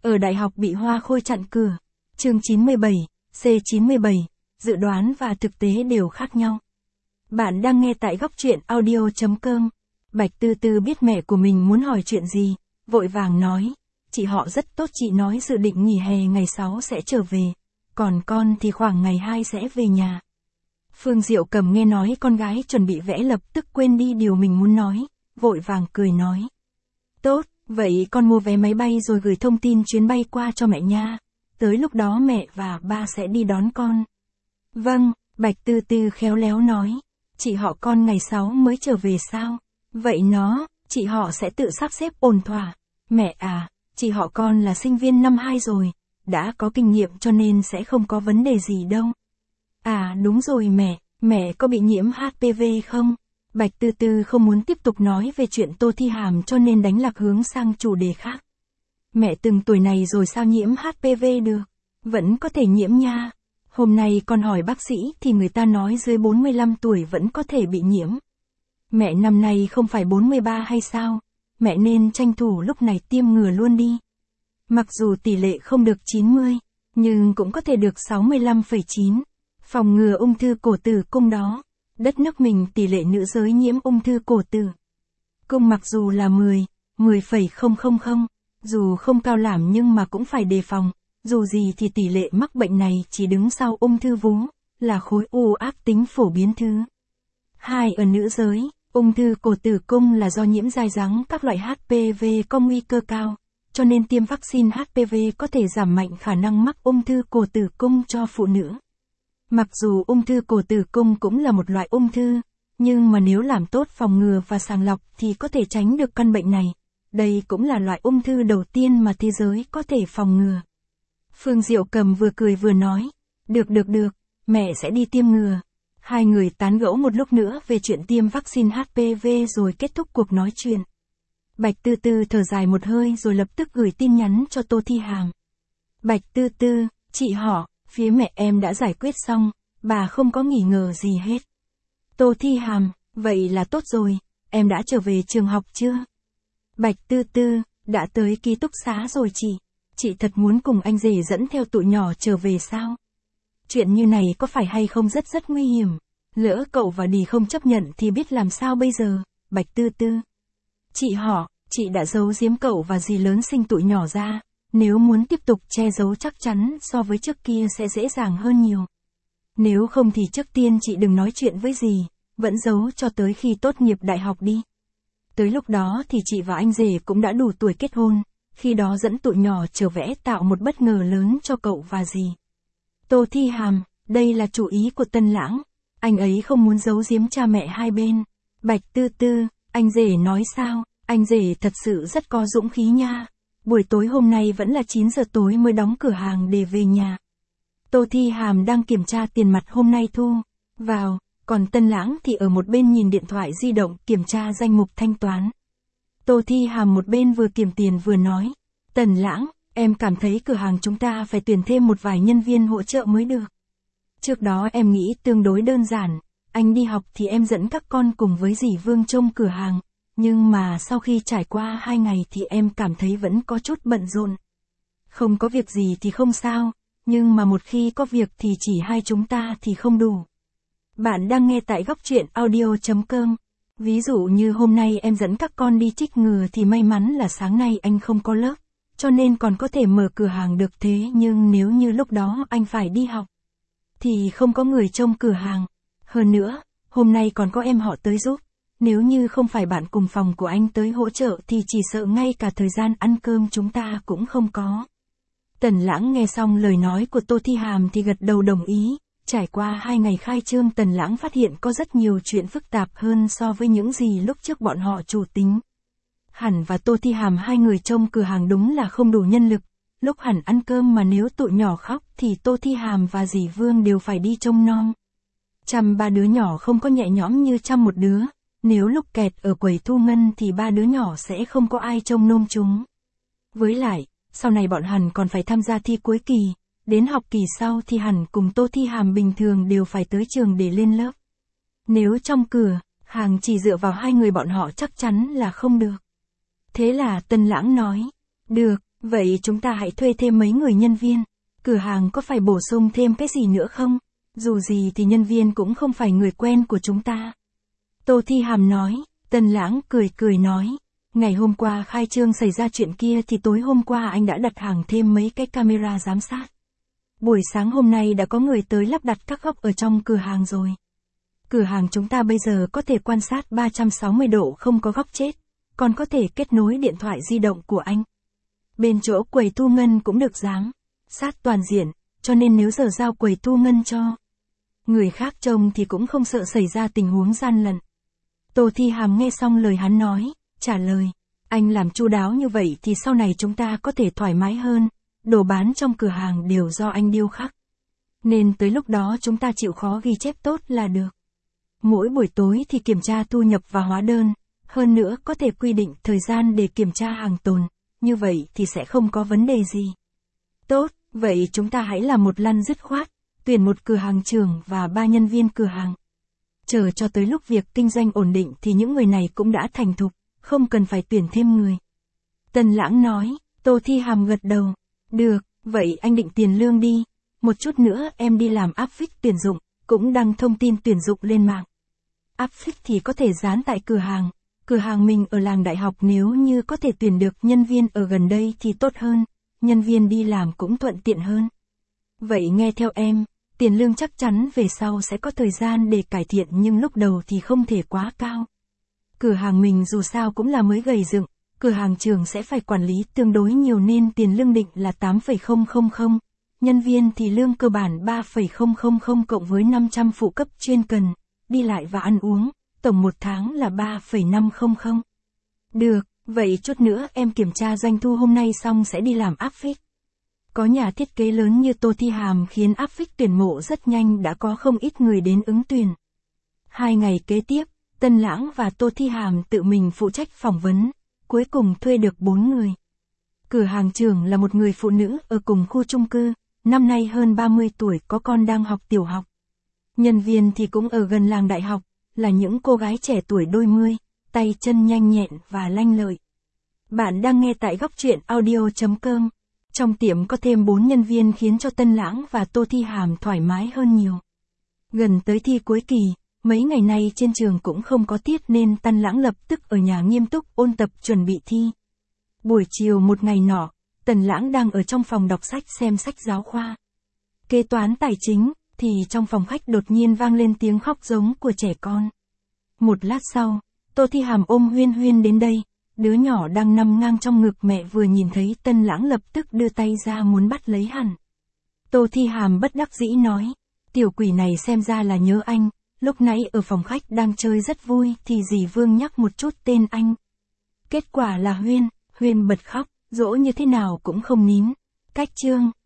Ở đại học bị Hoa Khôi chặn cửa. Chương 97, C97, dự đoán và thực tế đều khác nhau. Bạn đang nghe tại góc truyện audio.com. Bạch Tư Tư biết mẹ của mình muốn hỏi chuyện gì, vội vàng nói, chị họ rất tốt, chị nói dự định nghỉ hè ngày 6 sẽ trở về, còn con thì khoảng ngày 2 sẽ về nhà. Phương Diệu Cầm nghe nói con gái chuẩn bị vẽ lập tức quên đi điều mình muốn nói, vội vàng cười nói. Tốt, vậy con mua vé máy bay rồi gửi thông tin chuyến bay qua cho mẹ nha, tới lúc đó mẹ và ba sẽ đi đón con. Vâng, Bạch Tư Tư khéo léo nói, chị họ con ngày 6 mới trở về sao? Vậy chị họ sẽ tự sắp xếp ổn thỏa. Mẹ à, chị họ con là sinh viên năm 2 rồi, đã có kinh nghiệm cho nên sẽ không có vấn đề gì đâu. À đúng rồi mẹ có bị nhiễm HPV không? Bạch Tư Tư không muốn tiếp tục nói về chuyện Tô Thi Hàm cho nên đánh lạc hướng sang chủ đề khác. Mẹ từng tuổi này rồi sao nhiễm HPV được? Vẫn có thể nhiễm nha. Hôm nay con hỏi bác sĩ thì người ta nói dưới 45 tuổi vẫn có thể bị nhiễm. Mẹ năm nay không phải 43 hay sao? Mẹ nên tranh thủ lúc này tiêm ngừa luôn đi. Mặc dù tỷ lệ không được 90, nhưng cũng có thể được 65,9. Phòng ngừa ung thư cổ tử cung đó. Đất nước mình tỷ lệ nữ giới nhiễm ung thư cổ tử cung mặc dù là 10,000, dù không cao lắm nhưng mà cũng phải đề phòng. Dù gì thì tỷ lệ mắc bệnh này chỉ đứng sau ung thư vú, là khối u ác tính phổ biến thứ 2 ở nữ giới. Ung thư cổ tử cung là do nhiễm dai dẳng các loại HPV có nguy cơ cao, cho nên tiêm vaccine HPV có thể giảm mạnh khả năng mắc ung thư cổ tử cung cho phụ nữ. Mặc dù ung thư cổ tử cung cũng là một loại ung thư, nhưng mà nếu làm tốt phòng ngừa và sàng lọc thì có thể tránh được căn bệnh này. Đây cũng là loại ung thư đầu tiên mà thế giới có thể phòng ngừa. Phương Diệu Cầm vừa cười vừa nói, được, mẹ sẽ đi tiêm ngừa. Hai người tán gẫu một lúc nữa về chuyện tiêm vaccine HPV rồi kết thúc cuộc nói chuyện. Bạch Tư Tư thở dài một hơi rồi lập tức gửi tin nhắn cho Tô Thi Hàm. Bạch Tư Tư, chị họ, phía mẹ em đã giải quyết xong, bà không có nghi ngờ gì hết. Tô Thi Hàm, vậy là tốt rồi, em đã trở về trường học chưa? Bạch Tư Tư, đã tới ký túc xá rồi chị thật muốn cùng anh rể dẫn theo tụi nhỏ trở về sao? Chuyện như này có phải hay không rất nguy hiểm, lỡ cậu và Đì không chấp nhận thì biết làm sao bây giờ, Bạch Tư Tư. Chị đã giấu giếm cậu và dì lớn sinh tụi nhỏ ra, nếu muốn tiếp tục che giấu chắc chắn so với trước kia sẽ dễ dàng hơn nhiều. Nếu không thì trước tiên chị đừng nói chuyện với dì, vẫn giấu cho tới khi tốt nghiệp đại học đi. Tới lúc đó thì chị và anh rể cũng đã đủ tuổi kết hôn, khi đó dẫn tụi nhỏ trở về tạo một bất ngờ lớn cho cậu và dì. Tô Thi Hàm, đây là chủ ý của Tân Lãng, anh ấy không muốn giấu giếm cha mẹ hai bên. Bạch Tư Tư, anh rể nói sao? Anh rể thật sự rất có dũng khí nha. Buổi tối hôm nay vẫn là 9 giờ tối mới đóng cửa hàng để về nhà. Tô Thi Hàm đang kiểm tra tiền mặt hôm nay thu vào, còn Tân Lãng thì ở một bên nhìn điện thoại di động kiểm tra danh mục thanh toán. Tô Thi Hàm một bên vừa kiểm tiền vừa nói, Tần Lãng, em cảm thấy cửa hàng chúng ta phải tuyển thêm một vài nhân viên hỗ trợ mới được. Trước đó em nghĩ tương đối đơn giản, anh đi học thì em dẫn các con cùng với dì Vương trông cửa hàng, nhưng mà sau khi trải qua 2 ngày thì em cảm thấy vẫn có chút bận rộn. Không có việc gì thì không sao, nhưng mà một khi có việc thì chỉ hai chúng ta thì không đủ. Bạn đang nghe tại góc truyện audio.com. Ví dụ như hôm nay em dẫn các con đi chích ngừa thì may mắn là sáng nay anh không có lớp, cho nên còn có thể mở cửa hàng được, thế nhưng nếu như lúc đó anh phải đi học, thì không có người trông cửa hàng. Hơn nữa, hôm nay còn có em họ tới giúp, nếu như không phải bạn cùng phòng của anh tới hỗ trợ thì chỉ sợ ngay cả thời gian ăn cơm chúng ta cũng không có. Tần Lãng nghe xong lời nói của Tô Thi Hàm thì gật đầu đồng ý. Trải qua 2 ngày khai trương, Tần Lãng phát hiện có rất nhiều chuyện phức tạp hơn so với những gì lúc trước bọn họ chủ tính. Hẳn và Tô Thi Hàm hai người trông cửa hàng đúng là không đủ nhân lực. Lúc Hẳn ăn cơm mà nếu tụi nhỏ khóc thì Tô Thi Hàm và dì Vương đều phải đi trông nom. Chăm 3 đứa nhỏ không có nhẹ nhõm như chăm một đứa. Nếu lúc kẹt ở quầy thu ngân thì 3 đứa nhỏ sẽ không có ai trông nom chúng. Với lại, sau này bọn Hẳn còn phải tham gia thi cuối kỳ. Đến học kỳ sau thì Hẳn cùng Tô Thi Hàm bình thường đều phải tới trường để lên lớp. Nếu trong cửa hàng chỉ dựa vào hai người bọn họ chắc chắn là không được. Thế là Tân Lãng nói, được, Vậy chúng ta hãy thuê thêm mấy người nhân viên. Cửa hàng có phải bổ sung thêm cái gì nữa không? Dù gì thì nhân viên cũng không phải người quen của chúng ta. Tô Thi Hàm nói. Tân Lãng cười cười nói. Ngày hôm qua khai trương xảy ra chuyện kia thì tối hôm qua anh đã đặt hàng thêm mấy cái camera giám sát. Buổi sáng hôm nay đã có người tới lắp đặt các góc ở trong cửa hàng rồi. Cửa hàng chúng ta bây giờ có thể quan sát 360 độ không có góc chết, còn có thể kết nối điện thoại di động của anh. Bên chỗ quầy thu ngân cũng được giám sát toàn diện, cho nên nếu giờ giao quầy thu ngân cho người khác trông thì cũng không sợ xảy ra tình huống gian lận. Tô Thi Hàm nghe xong lời hắn nói, trả lời, anh làm chu đáo như vậy thì sau này chúng ta có thể thoải mái hơn, đồ bán trong cửa hàng đều do anh điêu khắc. Nên tới lúc đó chúng ta chịu khó ghi chép tốt là được. Mỗi buổi tối thì kiểm tra thu nhập và hóa đơn, hơn nữa có thể quy định thời gian để kiểm tra hàng tồn, như vậy thì sẽ không có vấn đề gì. Tốt, vậy chúng ta hãy làm một lăn dứt khoát, tuyển một cửa hàng trưởng và 3 nhân viên cửa hàng. Chờ cho tới lúc việc kinh doanh ổn định thì những người này cũng đã thành thục, không cần phải tuyển thêm người. Tân Lãng nói. Tô Thi Hàm gật đầu. Được, vậy anh định tiền lương đi. Một chút nữa em đi làm áp phích tuyển dụng, cũng đăng thông tin tuyển dụng lên mạng. Áp phích thì có thể dán tại cửa hàng. Cửa hàng mình ở làng đại học nếu như có thể tuyển được nhân viên ở gần đây thì tốt hơn. Nhân viên đi làm cũng thuận tiện hơn. Vậy nghe theo em, tiền lương chắc chắn về sau sẽ có thời gian để cải thiện nhưng lúc đầu thì không thể quá cao. Cửa hàng mình dù sao cũng là mới gầy dựng, cửa hàng trưởng sẽ phải quản lý tương đối nhiều nên tiền lương định là 8,000, nhân viên thì lương cơ bản 3,000 cộng với 500 phụ cấp chuyên cần, đi lại và ăn uống, tổng một tháng là 3,500. Được, vậy chút nữa em kiểm tra doanh thu hôm nay xong sẽ đi làm áp phích. Có nhà thiết kế lớn như Tô Thi Hàm khiến áp phích tuyển mộ rất nhanh đã có không ít người đến ứng tuyển. 2 ngày kế tiếp, Tân Lãng và Tô Thi Hàm tự mình phụ trách phỏng vấn, cuối cùng thuê được 4 người. Cửa hàng trưởng là một người phụ nữ ở cùng khu chung cư, năm nay hơn 30 tuổi có con đang học tiểu học. Nhân viên thì cũng ở gần làng đại học, là những cô gái trẻ tuổi đôi mươi, tay chân nhanh nhẹn và lanh lợi. Bạn đang nghe tại góc truyện audio.com. Trong tiệm có thêm 4 nhân viên khiến cho Tân Lãng và Tô Thi Hàm thoải mái hơn nhiều. Gần tới thi cuối kỳ, mấy ngày nay trên trường cũng không có tiết nên Tân Lãng lập tức ở nhà nghiêm túc ôn tập chuẩn bị thi. Buổi chiều một ngày nọ, Tân Lãng đang ở trong phòng đọc sách xem sách giáo khoa. Kế toán tài chính, thì trong phòng khách đột nhiên vang lên tiếng khóc giống của trẻ con. Một lát sau, Tô Thi Hàm ôm Huyên Huyên đến đây. Đứa nhỏ đang nằm ngang trong ngực mẹ vừa nhìn thấy Tân Lãng lập tức đưa tay ra muốn bắt lấy hẳn. Tô Thi Hàm bất đắc dĩ nói, tiểu quỷ này xem ra là nhớ anh, lúc nãy ở phòng khách đang chơi rất vui thì dì Vương nhắc một chút tên anh. Kết quả là Huyên bật khóc, dỗ như thế nào cũng không nín. Cách chương